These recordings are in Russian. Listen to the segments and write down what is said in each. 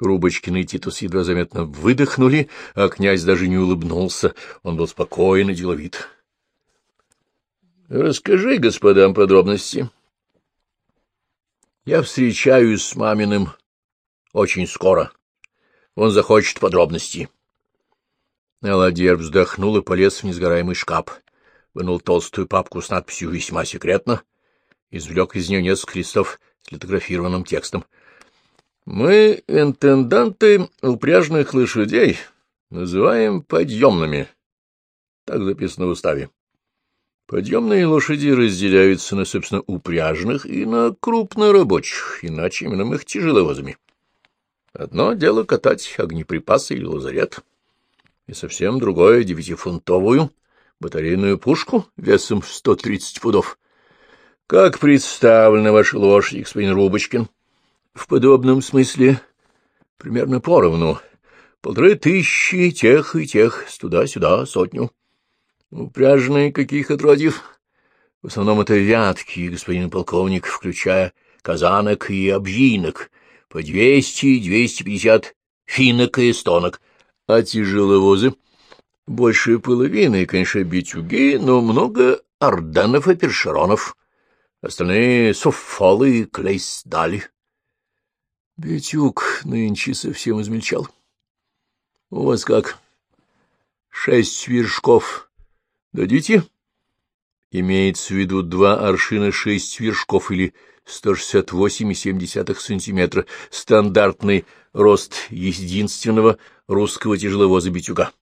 Рубочкин и Титус едва заметно выдохнули, а князь даже не улыбнулся. Он был спокоен и деловит. — Расскажи господам подробности. Я встречаюсь с Маминым очень скоро. Он захочет подробностей. Аладьер вздохнул и полез в несгораемый шкаф. Вынул толстую папку с надписью «Весьма секретно», извлек из нее несколько листов с литографированным текстом. Мы, интенданты упряжных лошадей, называем подъемными. Так записано в уставе. Подъемные лошади разделяются на, собственно, упряжных и на крупнорабочих, иначе именуем их тяжеловозами. Одно дело катать огнеприпасы или лазарет, и совсем другое — 9-фунтовую батарейную пушку весом в 130 пудов. Как представлены ваши лошади, господин Рубочкин? В подобном смысле примерно поровну. 1500 тех и тех, туда-сюда, 100. Упряжные каких отродьев? В основном это вятки, господин полковник, включая казанок и обжинок, по 200-250 финок и эстонок. А тяжеловозы? Больше половины, конечно, битюги, но много орденов и першеронов. Остальные — суффолы и клейсдали. Битюк нынче совсем измельчал. У вас как? 6 вершков дадите? Имеется в виду 2 аршина 6 вершков или 168,7 сантиметра, стандартный рост единственного русского тяжеловоза битюга.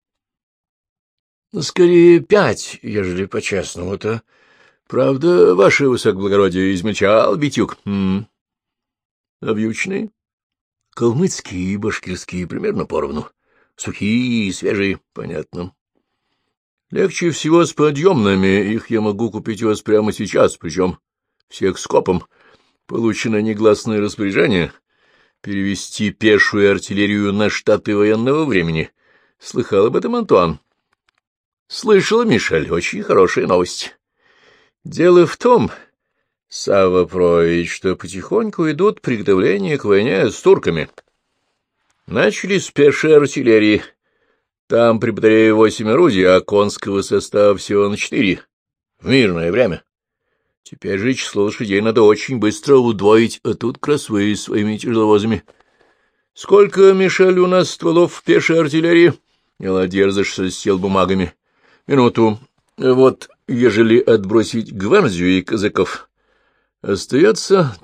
Скорее 5, ежели по-честному-то. Правда, ваше высокоблагородие, измельчал битюк. А вьючные? Калмыцкие и башкирские примерно поровну. Сухие и свежие, понятно. Легче всего с подъемными, их я могу купить у вас прямо сейчас, причем всех скопом. Получено негласное распоряжение перевести пешую артиллерию на штаты военного времени. Слыхал об этом, Антуан? Слышал, Мишель, очень хорошая новость. Дело в том, Савва Прович, что потихоньку идут приготовления к войне с турками. Начали с пешей артиллерии. Там при батарее 8 орудий, а конского состава всего на 4. В мирное время. Теперь же число лошадей надо очень быстро удвоить, а тут как раз вы своими тяжеловозами. Сколько, Мишель, у нас стволов в пешей артиллерии? Аладьер зашелестел бумагами. Минуту. Вот, ежели отбросить гвардию и казаков, остается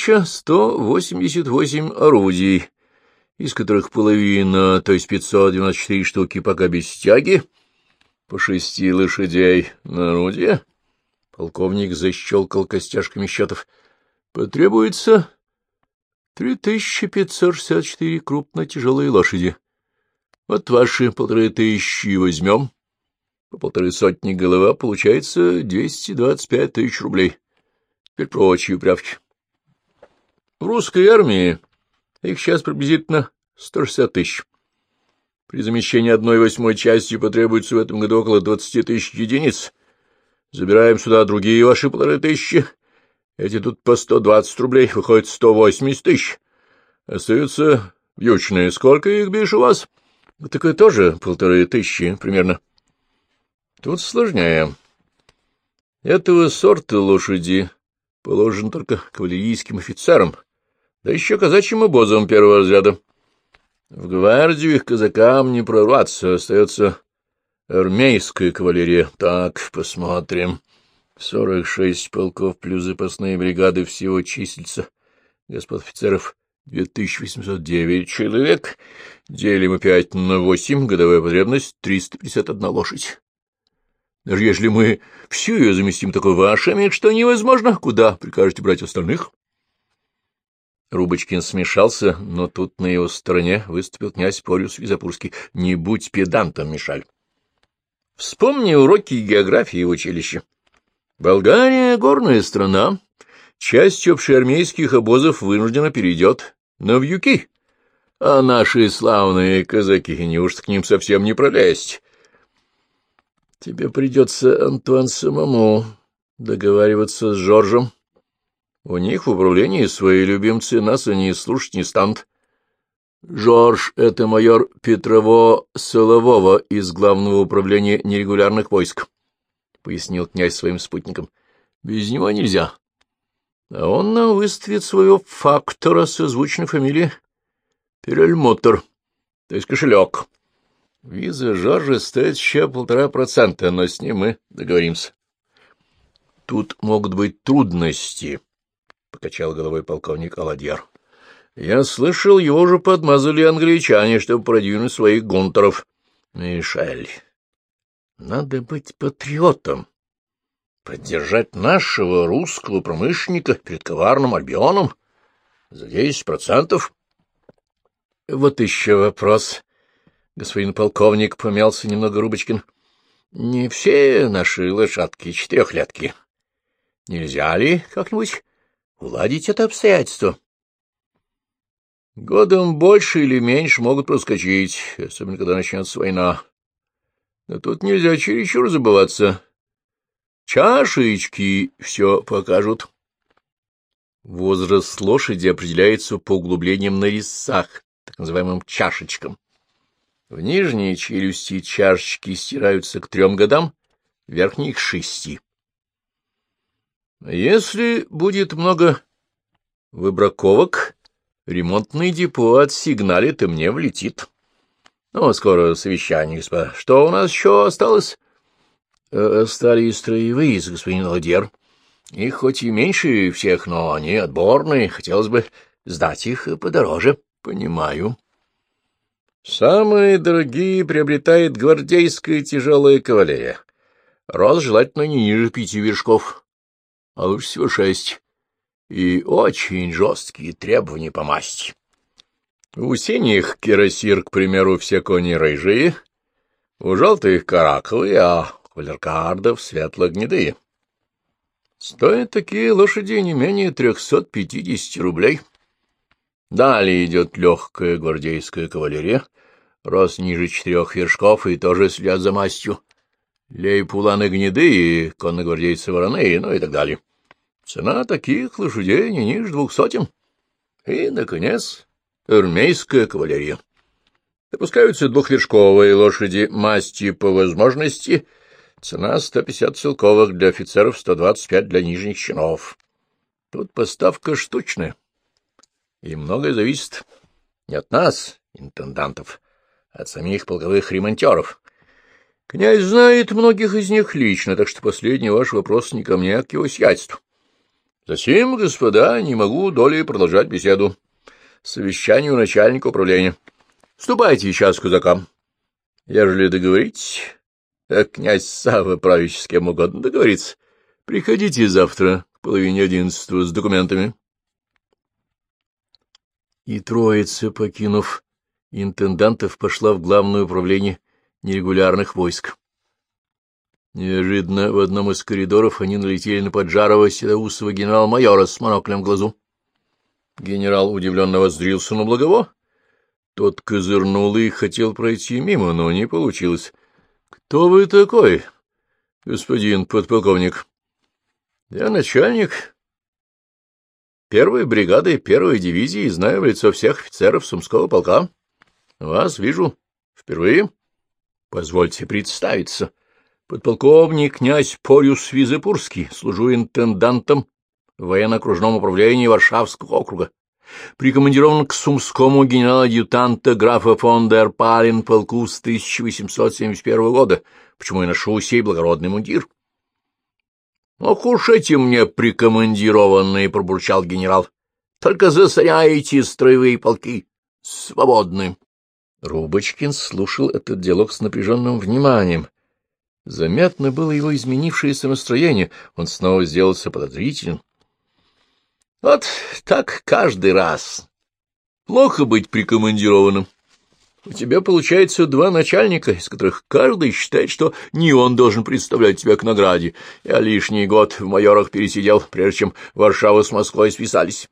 1188 орудий, из которых половина, то есть 594 штуки, пока без тяги, по 6 лошадей на орудие. Полковник защелкал костяшками счетов. Потребуется 3564 крупно-тяжелые лошади. Вот ваши 1500 возьмем. По 150 голова получается 225 тысяч рублей. Теперь прочие управки. В русской армии их сейчас приблизительно 160 тысяч. При замещении 1/8 частью потребуется в этом году около 20 тысяч единиц. Забираем сюда другие ваши 1500. Эти тут по 120 рублей, выходит 180 тысяч. Остаются вьючные. Сколько их, бишь, у вас? Так и тоже 1500 примерно. Тут сложнее. Этого сорта лошади положено только кавалерийским офицерам, да еще казачьим обозам первого разряда. В гвардию их казакам не прорваться, остается армейская кавалерия. Так, посмотрим. 46 полков плюс запасные бригады всего числится. Господ офицеров 2809 человек. Делим опять на 8, годовая потребность 351 лошадь. Даже если мы всю ее заместим такой вашими, что невозможно, куда прикажете брать остальных? Рубочкин смешался, но тут на его стороне выступил князь Порюс Визапурский. Не будь педантом, Мишаль. Вспомни уроки географии в училище. Болгария — горная страна. Часть общеармейских обозов вынуждена перейдет на вьюки. А наши славные казаки, неужто к ним совсем не пролезть? Тебе придется, Антуан, самому договариваться с Жоржем. У них в управлении свои любимцы, нас они слушать не станут. Жорж — это майор Петрово-Солового из Главного управления нерегулярных войск, — пояснил князь своим спутникам. — Без него нельзя. А он нам выставит своего фактора с созвучной фамилией Перельмотор, то есть кошелек. Виза Жоржа стоит еще 1,5%, но с ним мы договоримся. — Тут могут быть трудности, — покачал головой полковник Аладьяр. — Я слышал, его уже подмазали англичане, чтобы продвинуть своих гунтеров. Мишель, надо быть патриотом, поддержать нашего русского промышленника перед коварным Альбионом за 10%. — Вот еще вопрос. Господин полковник, помялся немного Рубочкин. — Не все наши лошадки четырехлетки. Нельзя ли как-нибудь уладить это обстоятельство? Годом больше или меньше могут проскочить, особенно когда начнется война. Но тут нельзя чересчур забываться. Чашечки все покажут. Возраст лошади определяется по углублениям на резцах, так называемым чашечкам. В нижней челюсти чашечки стираются к 3 годам, в верхней — к 6. Если будет много выбраковок, ремонтный депо отсигналит и мне влетит. Ну, скоро совещание, господа. Что у нас еще осталось? Остались строевые, господин Ладьер. Их хоть и меньше всех, но они отборные. Хотелось бы сдать их подороже. Понимаю. Самые дорогие приобретает гвардейская тяжелая кавалерия. Рост желательно не ниже 5 вершков, а лучше всего 6. И очень жесткие требования по масти. У синих кирасир, к примеру, все кони рыжие, у желтых караковые, а у леркардов светло-гнедые. Стоят такие лошади не менее 350 рублей. Далее идет легкая гвардейская кавалерия, рост ниже 4 вершков и тоже следят за мастью. Лейпуланы гнедые, конногвардейцы вороные, ну и так далее. Цена таких лошадей не ниже 200. И, наконец, армейская кавалерия. Допускаются двухвершковые лошади масти по возможности. Цена 150 целковых для офицеров, 125 для нижних чинов. Тут поставка штучная. И многое зависит не от нас, интендантов, а от самих полковых ремонтеров. Князь знает многих из них лично, так что последний ваш вопрос не ко мне, а к его сиятельству. Затем, господа, не могу долей продолжать беседу. Совещание у начальника управления. Ступайте сейчас к казакам. Ежели договоритесь, как князь Савва правящий с кем угодно договорится, приходите завтра к 10:30 с документами. И троица, покинув интендантов, пошла в Главное управление нерегулярных войск. Неожиданно в одном из коридоров они налетели на поджарого седоусого генерал-майора с моноклем в глазу. Генерал удивленно воззрился на Благово. Тот козырнул и хотел пройти мимо, но не получилось. — Кто вы такой, господин подполковник? — Я начальник 1-й бригады 1-й дивизии и знаю в лицо всех офицеров Сумского полка. Вас вижу впервые. Позвольте представиться. Подполковник князь Порюс Визепурский, служу интендантом в военно-окружном управлении Варшавского округа. Прикомандирован к сумскому генерал-адъютанта графа фон дер Пален полку с 1871 года, почему я ношу сей благородный мундир. — Ох уж эти мне прикомандированные, — пробурчал генерал. — Только засоряете строевые полки. Свободны. Рубочкин слушал этот диалог с напряженным вниманием. Заметно было его изменившееся настроение, он снова сделался подозрительным. — Вот так каждый раз. Плохо быть прикомандированным. У тебя, получается, 2 начальника, из которых каждый считает, что не он должен представлять тебя к награде. Я лишний год в майорах пересидел, прежде чем Варшава с Москвой списались.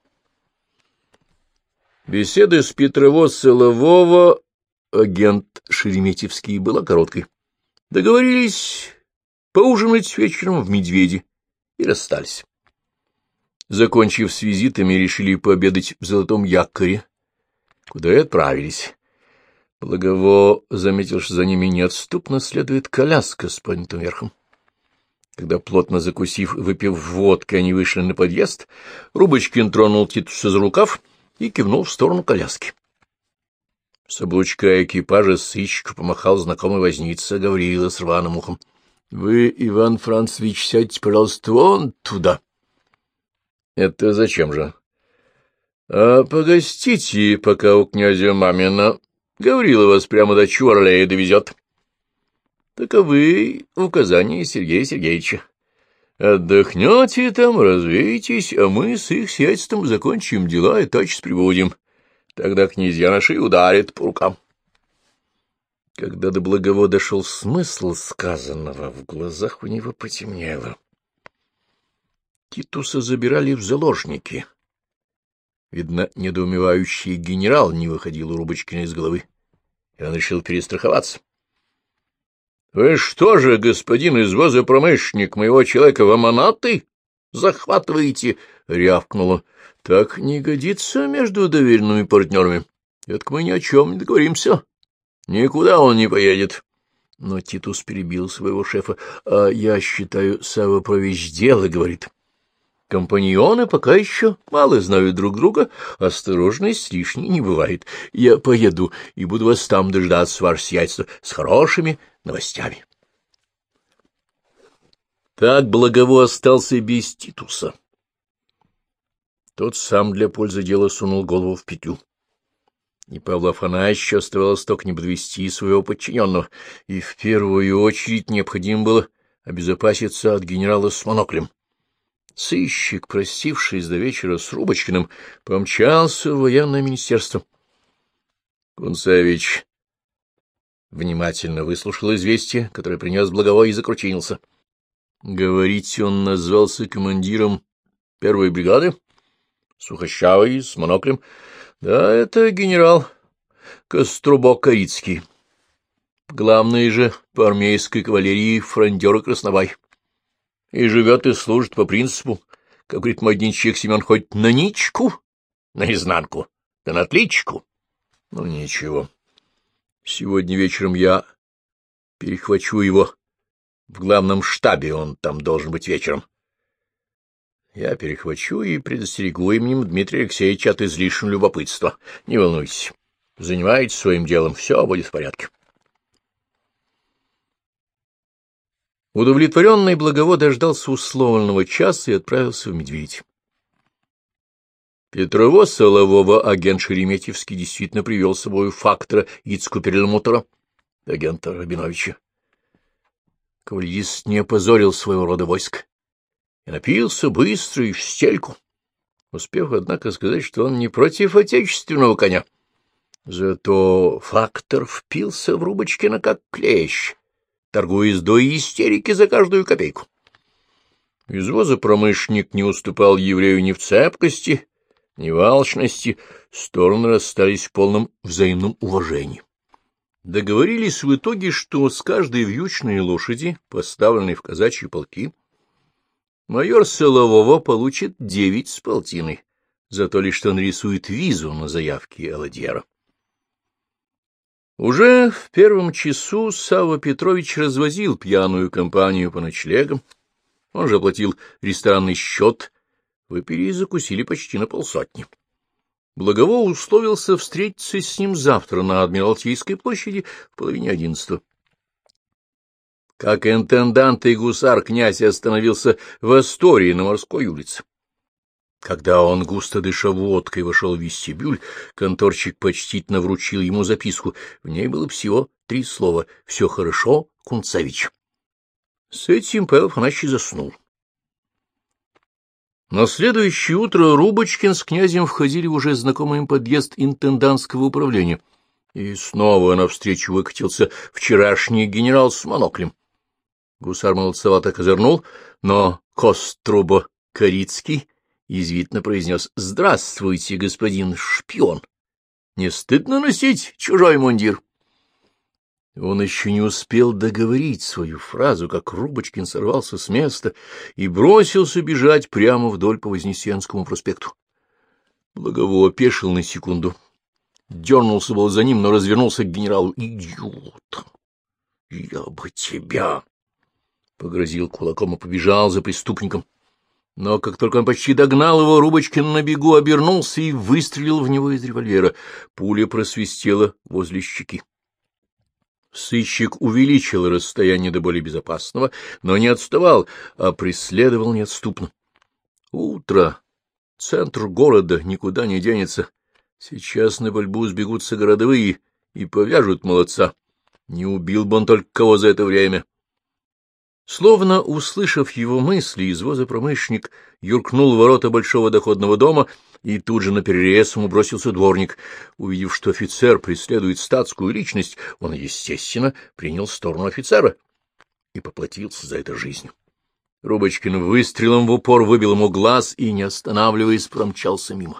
Беседа с Петрово-Солового, агент Шереметьевский, была короткой. Договорились поужинать вечером в Медведе и расстались. Закончив с визитами, решили пообедать в Золотом Якоре, куда и отправились. Благово заметил, что за ними неотступно следует коляска с поднятым верхом. Когда, плотно закусив, выпив водки, они вышли на подъезд, Рубочкин тронул Титуса за рукав и кивнул в сторону коляски. С облучка экипажа сыщик помахал знакомый возница Гаврила с рваным ухом. — Вы, Иван Францевич, сядьте, пожалуйста, вон туда. — Это зачем же? — А погостите, пока у князя Мамина. Гаврила вас прямо до Чуварлея довезет. Таковы указания Сергея Сергеевича. Отдохнете там, развеетесь, а мы с их сиятельством закончим дела и тотчас прибудем. Тогда князья наши ударят по рукам. Когда до Благово дошел смысл сказанного, в глазах у него потемнело. Титуса забирали в заложники. Видно, недоумевающий генерал не выходил у Рубочкина из головы, и он решил перестраховаться. — Вы что же, господин извозопромышленник, моего человека в аманаты захватываете? — рявкнуло. — Так не годится между доверенными партнерами. Это мы ни о чем не договоримся. Никуда он не поедет. Но Титус перебил своего шефа. — А я считаю, Савва Петрович дело, — говорит. Компаньоны пока еще мало знают друг друга, осторожность лишней не бывает. Я поеду и буду вас там дождаться, ваше сиятельство, с хорошими новостями. Так Благово остался без Титуса. Тот сам для пользы дела сунул голову в петлю. И Павлу Афанасьевичу оставалось только не подвести своего подчиненного, и в первую очередь необходимо было обезопаситься от генерала с моноклем. Сыщик, простившись до вечера с Рубочкиным, помчался в военное министерство. Кунцевич внимательно выслушал известие, которое принес Благово, и закручинился. Говорите, он назвался командиром первой бригады? Сухощавый, с моноклем. Да, это генерал Кострубок-Корицкий. Главный же по армейской кавалерии фрондер и краснобай. И живет и служит по принципу, как говорит мой денщик Семен, хоть на ничку, наизнанку, да на отличку. Ну, ничего. Сегодня вечером я перехвачу его в главном штабе, он там должен быть вечером. Я перехвачу и предостерегу именем Дмитрия Алексеевича от излишнего любопытства. Не волнуйтесь, занимайтесь своим делом, все будет в порядке. Удовлетворенный Благово дождался условленного часа и отправился в Медведь. Петрово Солового агент Шереметьевский действительно привел с собой фактора Ицку Перельмутера, агента Рабиновича. Кавалерист не опозорил своего рода войск и напился быстро и в стельку, успев, однако, сказать, что он не против отечественного коня. Зато фактор впился в Рубочкина как клещ, торгуясь до истерики за каждую копейку. Извозопромышленник не уступал еврею ни в цепкости, ни в алчности, стороны расстались в полном взаимном уважении. Договорились в итоге, что с каждой вьючной лошади, поставленной в казачьи полки, майор Солового получит 9 с полтиной, за то лишь что он рисует визу на заявке Аладьера. Уже в первом часу Савва Петрович развозил пьяную компанию по ночлегам. Он же оплатил ресторанный счет, выпили и закусили почти на полсотни. Благово условился встретиться с ним завтра на Адмиралтейской площади в 10:30. Как интендант и гусар князь остановился в Астории на Морской улице. Когда он, густо дыша водкой, вошел в вестибюль, конторщик почтительно вручил ему записку. В ней было всего 3 слова: «Все хорошо, Кунцевич». С этим Павел Афанасьевич заснул. На следующее утро Рубочкин с князем входили в уже знакомый им подъезд интендантского управления, и снова навстречу выкатился вчерашний генерал с моноклем. Гусар молодцевато козырнул, но Кострубок-Корицкий язвительно произнес: «Здравствуйте, господин шпион! Не стыдно носить чужой мундир?» Он еще не успел договорить свою фразу, как Рубочкин сорвался с места и бросился бежать прямо вдоль по Вознесенскому проспекту. Благово опешил на секунду, дернулся был за ним, но развернулся к генералу. «Идиот! Я бы тебя!» Погрозил кулаком и побежал за преступником. Но как только он почти догнал его, Рубочкин на бегу обернулся и выстрелил в него из револьвера. Пуля просвистела возле щеки. Сыщик увеличил расстояние до более безопасного, но не отставал, а преследовал неотступно. Утро, центр города, никуда не денется. Сейчас на борьбу сбегутся городовые и повяжут молодца. Не убил бы он только кого за это время. Словно услышав его мысли, извозопромышленник юркнул в ворота большого доходного дома, и тут же наперерез ему бросился дворник. Увидев, что офицер преследует статскую личность, он, естественно, принял сторону офицера и поплатился за это жизнью. Рубочкин выстрелом в упор выбил ему глаз и, не останавливаясь, промчался мимо.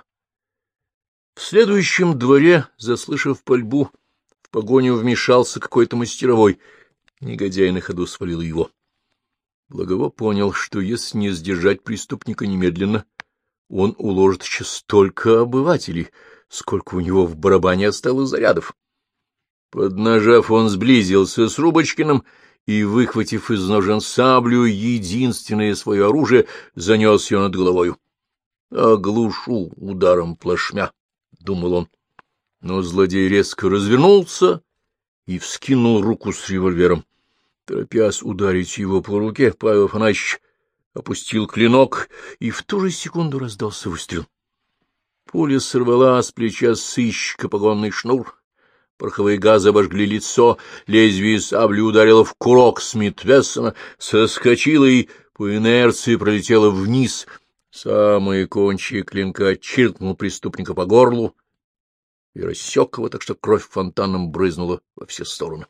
В следующем дворе, заслышав пальбу, в погоню вмешался какой-то мастеровой. Негодяй на ходу свалил его. Благово понял, что если не сдержать преступника немедленно, он уложит еще столько обывателей, сколько у него в барабане осталось зарядов. Поднажав, он сблизился с Рубочкиным и, выхватив из ножен саблю, единственное свое оружие, занес ее над головою. «Оглушу ударом плашмя», — думал он. Но злодей резко развернулся и вскинул руку с револьвером. Торопясь ударить его по руке, Павел Афанасьевич опустил клинок, и в ту же секунду раздался выстрел. Пуля сорвала с плеча сыщика погонный шнур, пороховые газы обожгли лицо, лезвие сабли ударило в курок Смит-Вессона, соскочило и по инерции пролетело вниз. Самые кончики клинка чиркнул преступника по горлу и рассек его, так что кровь фонтаном брызнула во все стороны.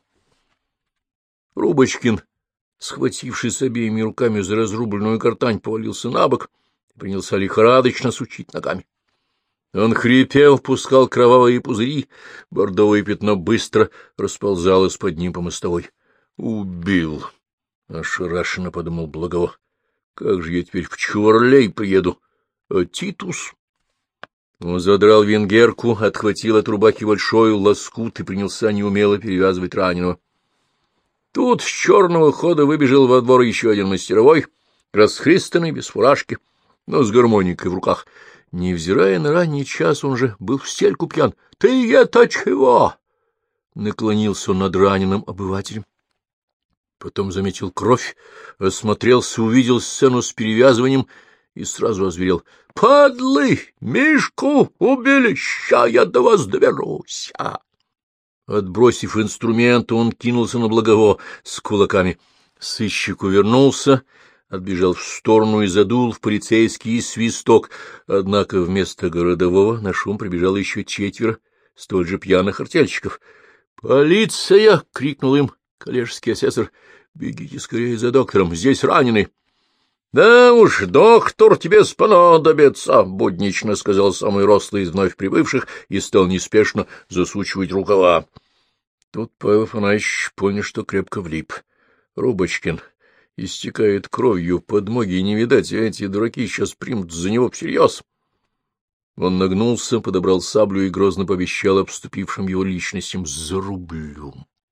Рубочкин, схватившись обеими руками за разрубленную гортань, повалился на бок и принялся лихорадочно сучить ногами. Он хрипел, пускал кровавые пузыри, бордовое пятно быстро расползалось под ним по мостовой. «Убил!» — ошарашенно подумал Благово. «Как же я теперь в Чуварлей приеду? А Титус?» Он задрал венгерку, отхватил от рубахи большой лоскут и принялся неумело перевязывать раненого. Тут с черного хода выбежал во двор еще один мастеровой, расхристанный, без фуражки, но с гармоникой в руках. Невзирая на ранний час, он же был в стельку пьян. — Ты это чего? — наклонился он над раненым обывателем. Потом заметил кровь, осмотрелся, увидел сцену с перевязыванием и сразу озверел. — Падлы! Мишку убили! Ща я до вас доберусь! Отбросив инструмент, он кинулся на Благово с кулаками. Сыщик увернулся, отбежал в сторону и задул в полицейский свисток. Однако вместо городового на шум прибежало еще 4 столь же пьяных артельщиков. «Полиция!» — крикнул им коллежский асессор. «Бегите скорее за доктором, здесь раненый». «Да уж, доктор тебе спонадобится», — буднично сказал самый рослый из вновь прибывших и стал неспешно засучивать рукава. Тут Павел Афанасьевич понял, что крепко влип. Рубочкин истекает кровью, подмоги не видать, а эти дураки сейчас примут за него всерьез. Он нагнулся, подобрал саблю и грозно пообещал обступившим его личностям: «Зарублю».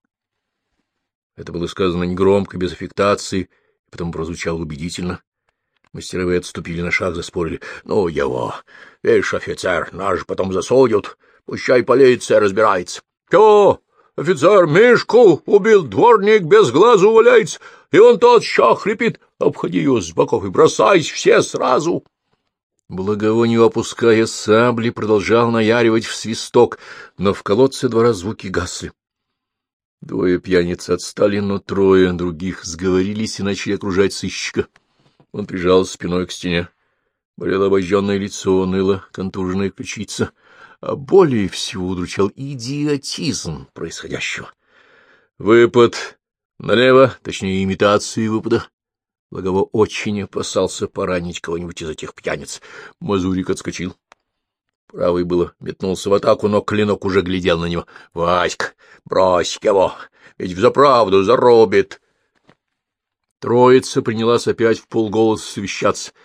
Это было сказано негромко, без аффектации, и потом прозвучало убедительно. Мастеровые отступили на шаг, заспорили. — Ну его, видишь, офицер, нас же потом засудят, пущай полиция разбирается. — Чё, офицер, Мишку убил, дворник без глазу валяется, и он тот ща хрипит, обходи его с боков и бросайся все сразу. Благово, не опуская сабли, продолжал наяривать в свисток, но в колодце двора звуки гасли. 2 пьяниц отстали, но 3 других сговорились и начали окружать сыщика. Он прижался спиной к стене. Болело обожженное лицо, ныло контуженная ключица, а более всего удручал идиотизм происходящего. Выпад налево, точнее, имитации выпада. Благово очень опасался поранить кого-нибудь из этих пьяниц. Мазурик отскочил. Правый было метнулся в атаку, но клинок уже глядел на него. — Васька, брось его, ведь взаправду зарубит. Троица принялась опять вполголоса совещаться.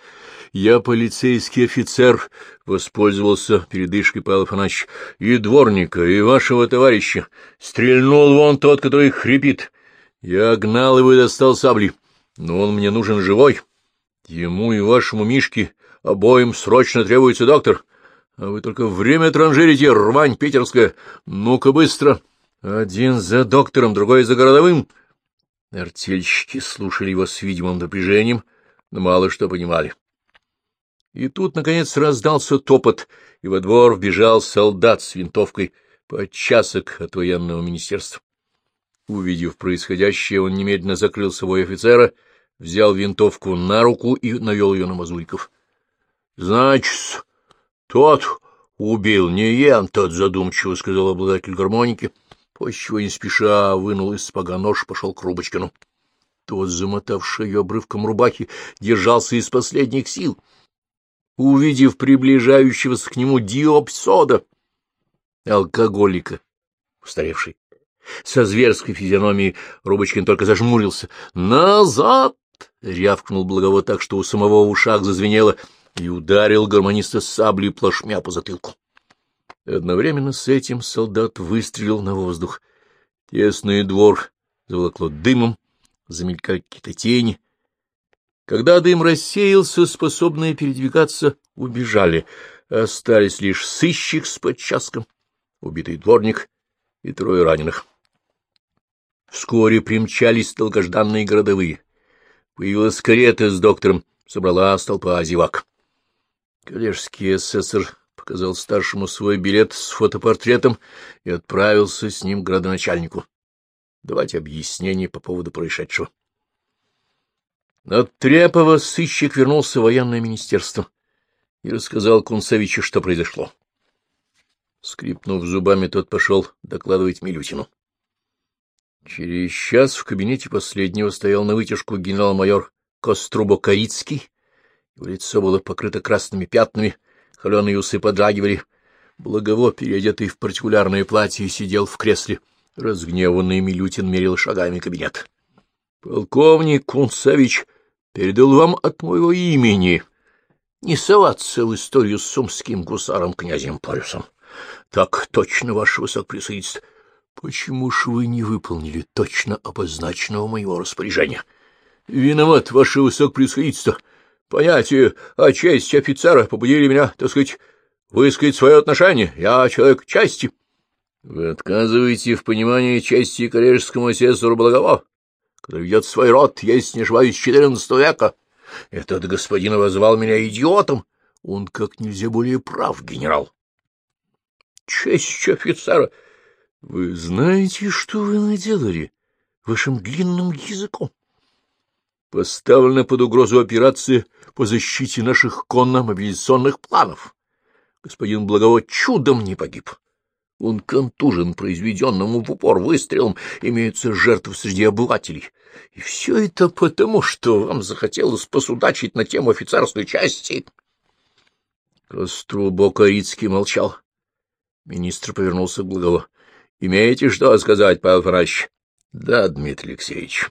Я полицейский офицер, — воспользовался передышкой Павел Афанасьевич, — и дворника, и вашего товарища. Стрельнул вон тот, который хрипит. Я гнал его и достал сабли, но он мне нужен живой. Ему и вашему Мишке обоим срочно требуется доктор. А вы только время транжирите, рвань питерская. Ну-ка быстро. Один за доктором, другой за городовым. Артельщики слушали его с видимым напряжением, но мало что понимали. И тут, наконец, раздался топот, и во двор вбежал солдат с винтовкой подчасок от военного министерства. Увидев происходящее, он немедленно закрыл собой офицера, взял винтовку на руку и навел ее на Мазуриков. — Значит, тот убил, не я, тот задумчиво, — сказал обладатель гармоники, после чего не спеша вынул из сапога нож, пошел к Рубочкину. Тот, замотавший ее обрывком рубахи, держался из последних сил. Увидев приближающегося к нему Диопсода, алкоголика, устаревший, со зверской физиономией, Рубочкин только зажмурился. «Назад!» — рявкнул Благово так, что у самого в ушах зазвенело, и ударил гармониста саблей плашмя по затылку. Одновременно с этим солдат выстрелил на воздух. Тесный двор заволокло дымом, замелькали какие-то тени. Когда дым рассеялся, способные передвигаться убежали. Остались лишь сыщик с подчаском, убитый дворник и трое раненых. Вскоре примчались долгожданные городовые. Появилась карета с доктором, собралась толпа зевак. Коллежский асессор показал старшему свой билет с фотопортретом и отправился с ним к градоначальнику давать объяснение по поводу происшедшего. От Трепова сыщик вернулся в военное министерство и рассказал Кунцевичу, что произошло. Скрипнув зубами, тот пошел докладывать Милютину. Через час в кабинете последнего стоял навытяжку генерал-майор Кострубо-Корицкий. Его лицо было покрыто красными пятнами, холеные усы подрагивали. Благово, переодетый в партикулярное платье, сидел в кресле. Разгневанный Милютин мерил шагами кабинет. — Полковник Кунцевич передал вам от моего имени не соваться в историю с сумским гусаром князем Парюсом. — Так точно, ваше высокопревосходительство. — Почему ж вы не выполнили точно обозначенного моего распоряжения? — Виноват, ваше высокопревосходительство. Понятие о чести офицера побудили меня, так сказать, высказать свое отношение. Я человек чести. — Вы отказываете в понимании чести коллежскому асессору Благово, который ведет свой род, если не ошибаюсь, с XIV века. Этот господин обозвал меня идиотом. Он как нельзя более прав, генерал. — Честь офицера! Вы знаете, что вы наделали вашим длинным языком? Поставлена под угрозу операция по защите наших конно-мобилизационных планов. Господин Благово чудом не погиб. Он контужен произведенным в упор выстрелом, имеются жертвы среди обывателей. И все это потому, что вам захотелось посудачить на тему офицерской части. Кострубо-Корицкий молчал. Министр повернулся к Благово. — Имеете что сказать, Павел Афанасьевич? — Да, Дмитрий Алексеевич.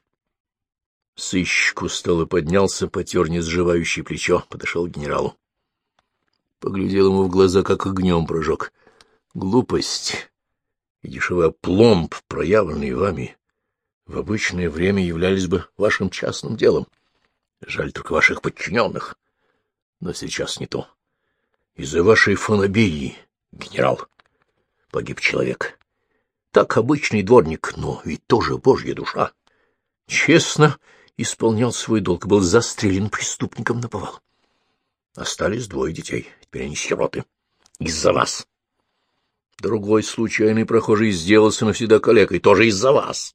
Сыщик устало поднялся, потер несживающее плечо, подошел к генералу. Поглядел ему в глаза, как огнем прожег. Глупость и дешевый пломб, проявленные вами, в обычное время являлись бы вашим частным делом. Жаль только ваших подчиненных. Но сейчас не то. Из-за вашей фанаберии, генерал, погиб человек. Так обычный дворник, но ведь тоже божья душа. Честно исполнял свой долг, был застрелен преступником наповал. Остались двое детей, теперь они сироты. Из-за вас. Другой случайный прохожий сделался навсегда калекой, тоже из-за вас.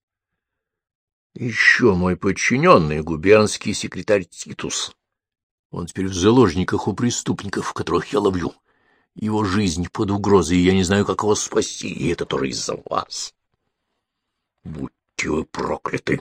Еще мой подчиненный, губернский секретарь Титус. Он теперь в заложниках у преступников, которых я ловлю. Его жизнь под угрозой, и я не знаю, как его спасти, и это тоже из-за вас. Будьте вы прокляты!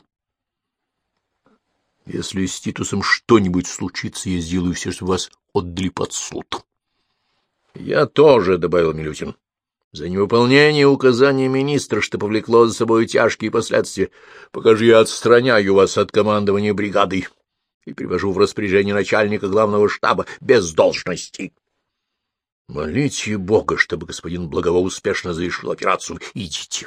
Если с Титусом что-нибудь случится, я сделаю все, чтобы вас отдали под суд. — Я тоже, — добавил Милютин, — за невыполнение указания министра, что повлекло за собой тяжкие последствия, пока же я отстраняю вас от командования бригадой и привожу в распоряжение начальника главного штаба без должности. Молите Бога, чтобы господин Благово успешно завершил операцию. Идите.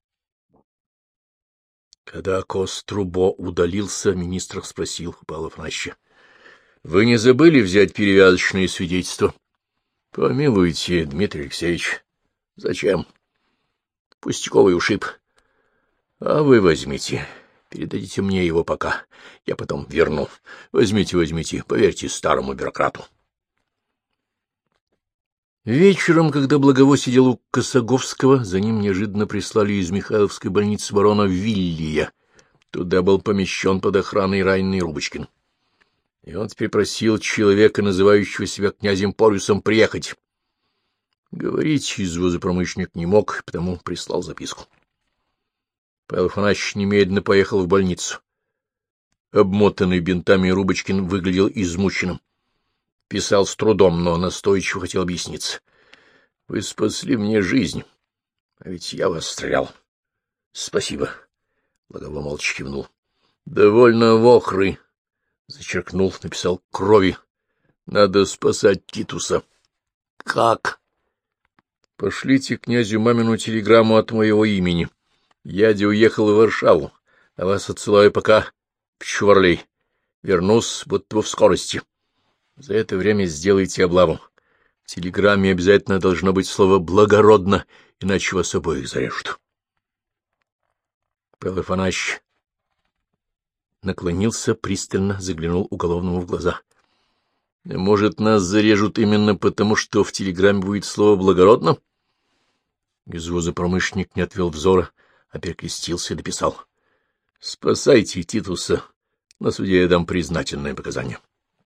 Когда Кострубо удалился, министр спросил Павла Афанасьевича: — Вы не забыли взять перевязочные свидетельства? — Помилуйте, Дмитрий Алексеевич. — Зачем? — Пустяковый ушиб. — А вы возьмите. Передадите мне его пока. Я потом верну. Возьмите, поверьте старому бюрократу. Вечером, когда Благово сидел у Косоговского, за ним неожиданно прислали из Михайловской больницы барона Виллия. Туда был помещен под охраной раненый Рубочкин. И он теперь просил человека, называющего себя князем Порюсом, приехать. Говорить извозопромышленник не мог, потому прислал записку. Павел Афанасьевич немедленно поехал в больницу. Обмотанный бинтами Рубочкин выглядел измученным. Писал с трудом, но настойчиво хотел объясниться. — Вы спасли мне жизнь, а ведь я вас стрелял. — Спасибо. Благово молча кивнул. — Довольно вохры. Зачеркнул, написал крови. Надо спасать Титуса. — Как? — Пошлите князю мамину телеграмму от моего имени. Ядя уехал в Варшаву, а вас отсылаю пока в Чуварлей. Вернусь, будто в скорости. За это время сделайте облаву. В телеграмме обязательно должно быть слово «благородно», иначе вас обоих зарежут. Павел Афанасьевич наклонился, пристально заглянул уголовному в глаза. — Может, нас зарежут именно потому, что в телеграмме будет слово «благородно»? Извозопромышленник не отвел взора, а перекрестился и дописал: — Спасайте Титуса, на суде я дам признательное показание.